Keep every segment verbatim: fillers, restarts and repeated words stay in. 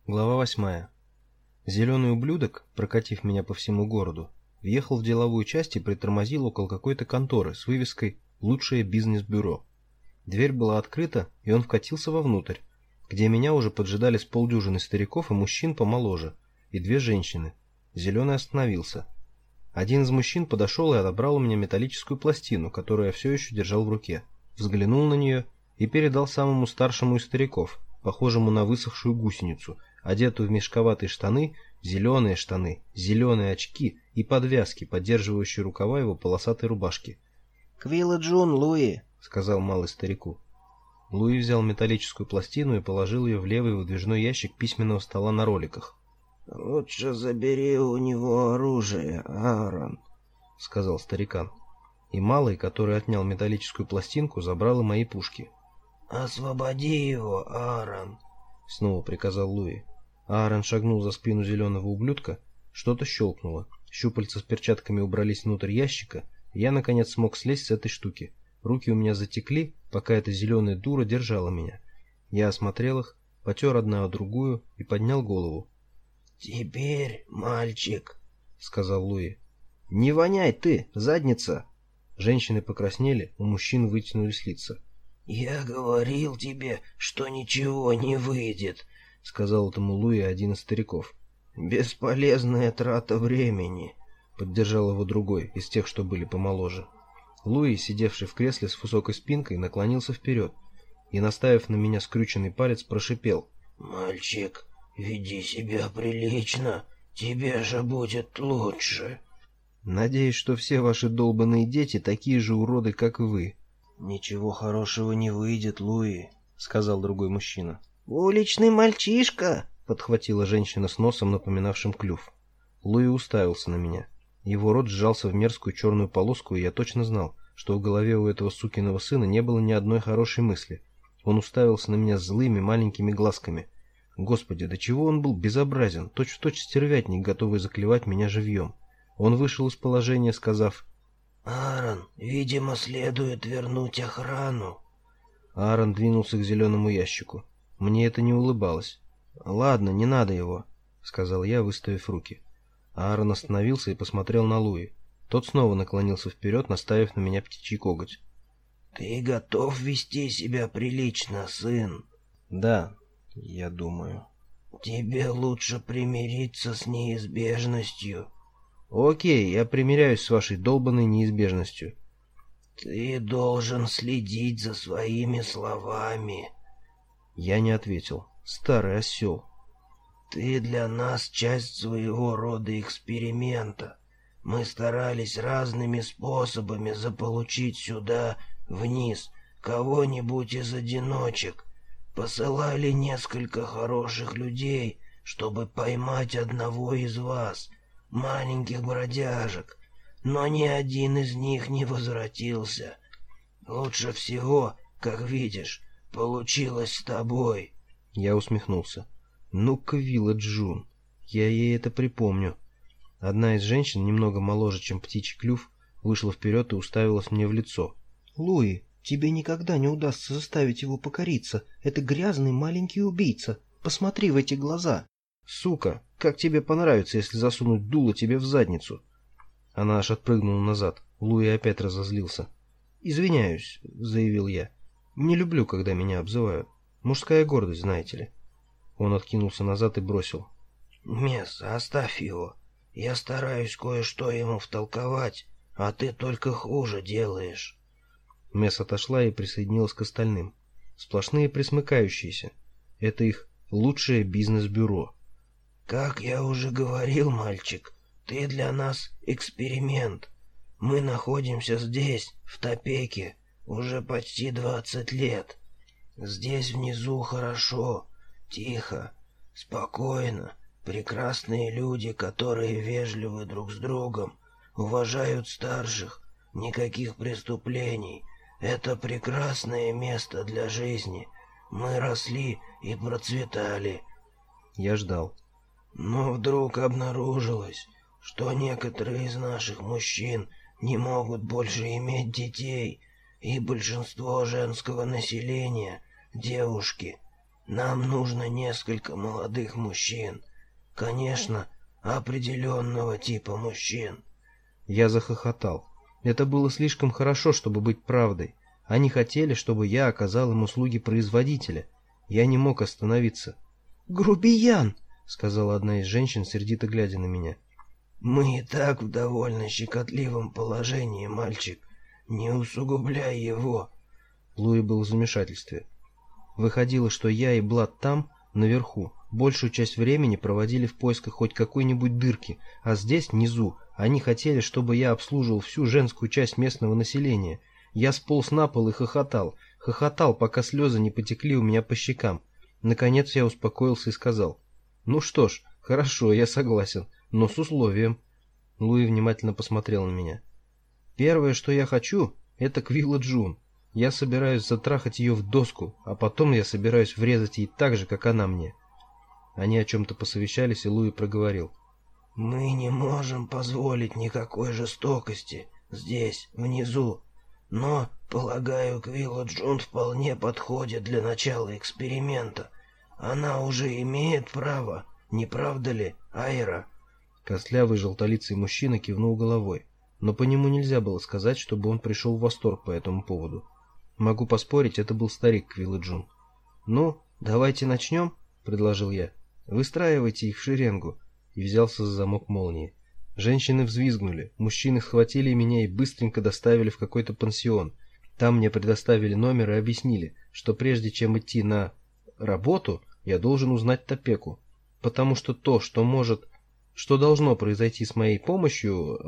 Глава восьмая. Зеленый ублюдок, прокатив меня по всему городу, въехал в деловую часть и притормозил около какой-то конторы с вывеской «Лучшее бизнес-бюро». Дверь была открыта, и он вкатился вовнутрь, где меня уже поджидали с полдюжины стариков и мужчин помоложе, и две женщины. Зеленый остановился. Один из мужчин подошел и отобрал у меня металлическую пластину, которую я все еще держал в руке, взглянул на нее и передал самому старшему из стариков, похожему на высохшую гусеницу, одетую в мешковатые штаны, зеленые штаны, зеленые очки и подвязки, поддерживающие рукава его полосатой рубашки. «Квилла Джун, Луи», — сказал малый старику. Луи взял металлическую пластину и положил ее в левый выдвижной ящик письменного стола на роликах. «Лучше забери у него оружие, Аарон», — сказал старикан. И малый, который отнял металлическую пластинку, забрал и мои пушки. «Освободи его, Аарон», — снова приказал Луи. Аарон шагнул за спину зеленого ублюдка, что-то щелкнуло, щупальца с перчатками убрались внутрь ящика, и я, наконец, смог слезть с этой штуки. Руки у меня затекли, пока эта зеленая дура держала меня. Я осмотрел их, потер одна о другую и поднял голову. «Теперь, мальчик», — сказал Луи. «Не воняй ты, задница!» Женщины покраснели, у мужчин вытянулись лица. «Я говорил тебе, что ничего не выйдет», — сказал этому Луи один из стариков. «Бесполезная трата времени», — поддержал его другой, из тех, что были помоложе. Луи, сидевший в кресле с высокой спинкой, наклонился вперед и, наставив на меня скрюченный палец, прошипел. «Мальчик, веди себя прилично, тебе же будет лучше». «Надеюсь, что все ваши долбаные дети такие же уроды, как и вы». «Ничего хорошего не выйдет, Луи», — сказал другой мужчина. «Уличный мальчишка», — подхватила женщина с носом, напоминавшим клюв. Луи уставился на меня. Его рот сжался в мерзкую черную полоску, и я точно знал, что в голове у этого сукиного сына не было ни одной хорошей мысли. Он уставился на меня злыми маленькими глазками. Господи, до чего он был безобразен, точь-в-точь стервятник, готовый заклевать меня живьем. Он вышел из положения, сказав: «Аарон, видимо, следует вернуть охрану». Аарон двинулся к зеленому ящику. Мне это не улыбалось. «Ладно, не надо его», — сказал я, выставив руки. Аарон остановился и посмотрел на Луи. Тот снова наклонился вперед, наставив на меня птичий коготь. «Ты готов вести себя прилично, сын?» «Да, я думаю». «Тебе лучше примириться с неизбежностью». «Окей, я примиряюсь с вашей долбанной неизбежностью». «Ты должен следить за своими словами». Я не ответил. Старый осел. «Ты для нас часть своего рода эксперимента. Мы старались разными способами заполучить сюда, вниз, кого-нибудь из одиночек. Посылали несколько хороших людей, чтобы поймать одного из вас, маленьких бродяжек, но ни один из них не возвратился. Лучше всего, как видишь, получилось с тобой». Я усмехнулся. «Ну, Квилла Джун, я ей это припомню». Одна из женщин, немного моложе, чем птичий клюв, вышла вперед и уставилась мне в лицо. «Луи, тебе никогда не удастся заставить его покориться. Это грязный маленький убийца. Посмотри в эти глаза». «Сука, как тебе понравится, если засунуть дуло тебе в задницу?» Она аж отпрыгнула назад. Луи опять разозлился. «Извиняюсь», — заявил я. «Не люблю, когда меня обзывают. Мужская гордость, знаете ли». Он откинулся назад и бросил: «Месс, оставь его. Я стараюсь кое-что ему втолковать, а ты только хуже делаешь». Месс отошла и присоединилась к остальным. Сплошные присмыкающиеся. Это их лучшее бизнес-бюро. «Как я уже говорил, мальчик, ты для нас эксперимент. Мы находимся здесь, в Топеке, уже почти двадцать лет. Здесь внизу хорошо, тихо, спокойно, прекрасные люди, которые вежливы друг с другом, уважают старших, никаких преступлений. Это прекрасное место для жизни. Мы росли и процветали». Я ждал. Но вдруг обнаружилось, что некоторые из наших мужчин не могут больше иметь детей, и большинство женского населения, девушки, Нам нужно несколько молодых мужчин. Конечно, определенного типа мужчин». Я захохотал. Это было слишком хорошо, чтобы быть правдой. Они хотели, чтобы я оказал им услуги производителя. Я не мог остановиться. «Грубиян!» — сказала одна из женщин, сердито глядя на меня. «Мы и так в довольно щекотливом положении, мальчик. Не усугубляй его». Луи был в замешательстве. Выходило, что я и Блад там, наверху, большую часть времени проводили в поисках хоть какой-нибудь дырки, а здесь, внизу, они хотели, чтобы я обслуживал всю женскую часть местного населения. Я сполз на пол и хохотал, хохотал, пока слезы не потекли у меня по щекам. Наконец я успокоился и сказал: «Ну что ж, хорошо, я согласен, но с условием». Луи внимательно посмотрел на меня. «Первое, что я хочу, это Квилла Джун. Я собираюсь затрахать ее в доску, а потом я собираюсь врезать ей так же, как она мне». Они о чем-то посовещались, и Луи проговорил: «Мы не можем позволить никакой жестокости здесь, внизу. Но, полагаю, Квилла Джун вполне подходит для начала эксперимента. Она уже имеет право, не правда ли, Айра?» Костлявый желтолицый мужчина кивнул головой, но по нему нельзя было сказать, чтобы он пришел в восторг по этому поводу. Могу поспорить, это был старик Квилла Джун. «Ну, давайте начнем», — предложил я. «Выстраивайте их в шеренгу», и взялся за замок молнии. Женщины взвизгнули, мужчины схватили меня и быстренько доставили в какой-то пансион. Там мне предоставили номер и объяснили, что прежде чем идти на работу, я должен узнать Топеку, потому что то, что может, что должно произойти с моей помощью,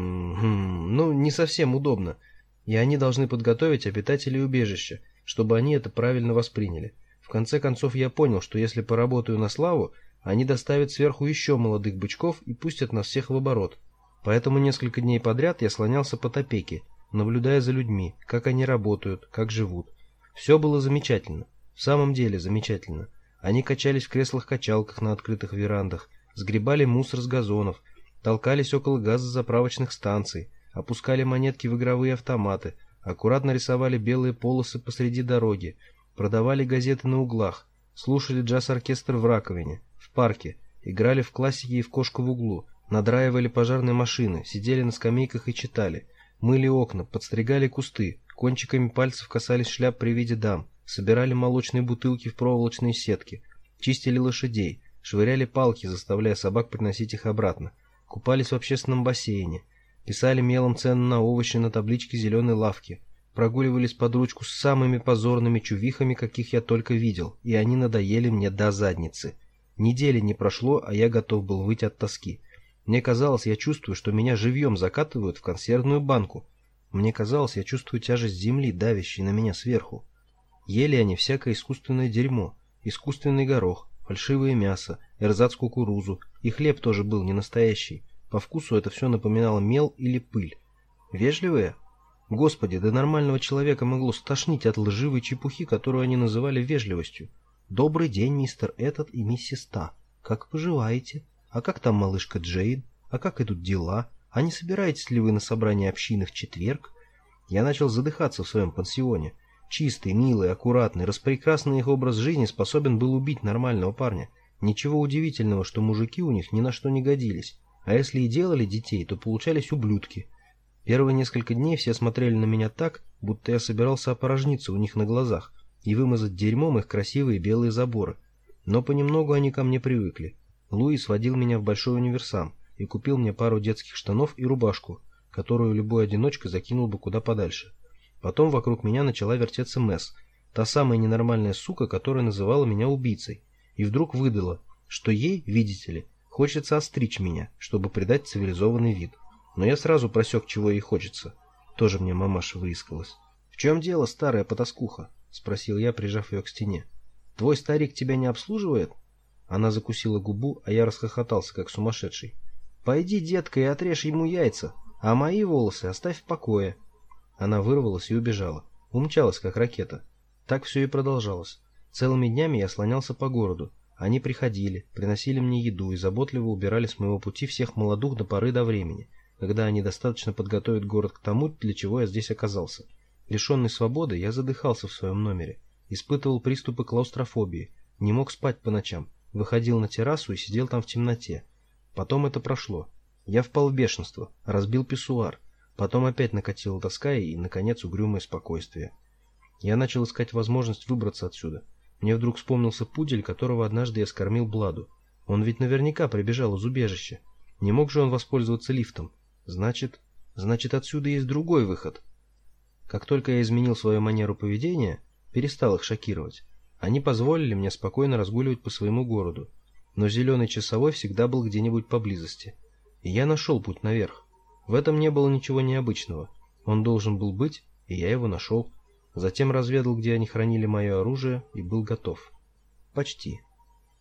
м-м, ну, не совсем удобно, и они должны подготовить обитателей убежища, чтобы они это правильно восприняли. В конце концов я понял, что если поработаю на славу, они доставят сверху еще молодых бычков и пустят нас всех в оборот. Поэтому несколько дней подряд я слонялся по Топеке, наблюдая за людьми, как они работают, как живут. Все было замечательно, в самом деле замечательно. Они качались в креслах-качалках на открытых верандах, сгребали мусор с газонов, толкались около газозаправочных станций, опускали монетки в игровые автоматы, аккуратно рисовали белые полосы посреди дороги, продавали газеты на углах, слушали джаз-оркестр в раковине, в парке, играли в классики и в кошку в углу, надраивали пожарные машины, сидели на скамейках и читали, мыли окна, подстригали кусты, кончиками пальцев касались шляп при виде дам, собирали молочные бутылки в проволочные сетки, чистили лошадей, швыряли палки, заставляя собак приносить их обратно, купались в общественном бассейне, писали мелом цены на овощи на табличке зеленой лавки, прогуливались под ручку с самыми позорными чувихами, каких я только видел, и они надоели мне до задницы. Недели не прошло, а я готов был выйти от тоски. Мне казалось, я чувствую, что меня живьем закатывают в консервную банку. Мне казалось, я чувствую тяжесть земли, давящей на меня сверху. Ели они всякое искусственное дерьмо, искусственный горох, фальшивое мясо, эрзац-кукурузу, и хлеб тоже был не настоящий. По вкусу это все напоминало мел или пыль. Вежливые? Господи, да нормального человека могло стошнить от лживой чепухи, которую они называли вежливостью. «Добрый день, мистер этот и миссис Та. Как поживаете? А как там малышка Джейн? А как идут дела? А не собираетесь ли вы на собрание общины в четверг?» Я начал задыхаться в своем пансионе. Чистый, милый, аккуратный, распрекрасный их образ жизни способен был убить нормального парня. Ничего удивительного, что мужики у них ни на что не годились. А если и делали детей, то получались ублюдки. Первые несколько дней все смотрели на меня так, будто я собирался опорожниться у них на глазах и вымазать дерьмом их красивые белые заборы. Но понемногу они ко мне привыкли. Луи сводил меня в большой универсам и купил мне пару детских штанов и рубашку, которую любой одиночка закинул бы куда подальше. Потом вокруг меня начала вертеться Мэс, та самая ненормальная сука, которая называла меня убийцей, и вдруг выдала, что ей, видите ли, хочется остричь меня, чтобы придать цивилизованный вид. Но я сразу просек, чего ей хочется. Тоже мне мамаша выискалась. «В чем дело, старая потаскуха?» — спросил я, прижав ее к стене. «Твой старик тебя не обслуживает?» Она закусила губу, а я расхохотался, как сумасшедший. «Пойди, детка, и отрежь ему яйца, а мои волосы оставь в покое». Она вырвалась и убежала. Умчалась, как ракета. Так все и продолжалось. Целыми днями я слонялся по городу. Они приходили, приносили мне еду и заботливо убирали с моего пути всех молодух до поры до времени, когда они достаточно подготовят город к тому, для чего я здесь оказался. Лишенный свободы, я задыхался в своем номере, испытывал приступы клаустрофобии, Не мог спать по ночам. Выходил на террасу и сидел там в темноте. Потом это прошло. Я впал в бешенство, разбил писсуар. Потом опять накатила тоска и, наконец, угрюмое спокойствие. Я начал искать возможность выбраться отсюда. Мне вдруг вспомнился пудель, которого однажды я скормил Бладу. Он ведь наверняка прибежал из убежища. Не мог же он воспользоваться лифтом? Значит, значит, отсюда есть другой выход. Как только я изменил свою манеру поведения, перестал их шокировать, они позволили мне спокойно разгуливать по своему городу. Но зеленый часовой всегда был где-нибудь поблизости. И я нашел путь наверх. В этом не было ничего необычного. Он должен был быть, и я его нашел. Затем разведал, где они хранили мое оружие, и был готов. Почти.